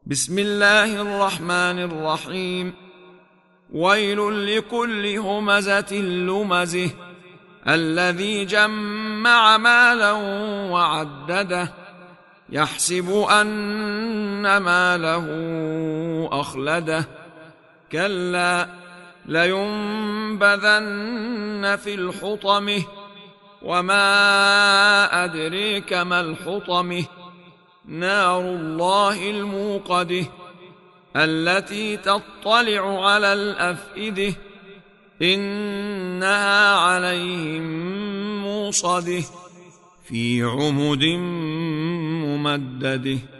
بسم الله الرحمن الرحيم. ويل لكل همزة لمزه الذي جمع مالا وعدده يحسب أن ماله أخلده كلا لينبذن في الحطمة وما أدريك ما الحطمة نار الله الموقدة التي تطلع على الأفئدة إنها عليهم موصدة في عمد ممدده.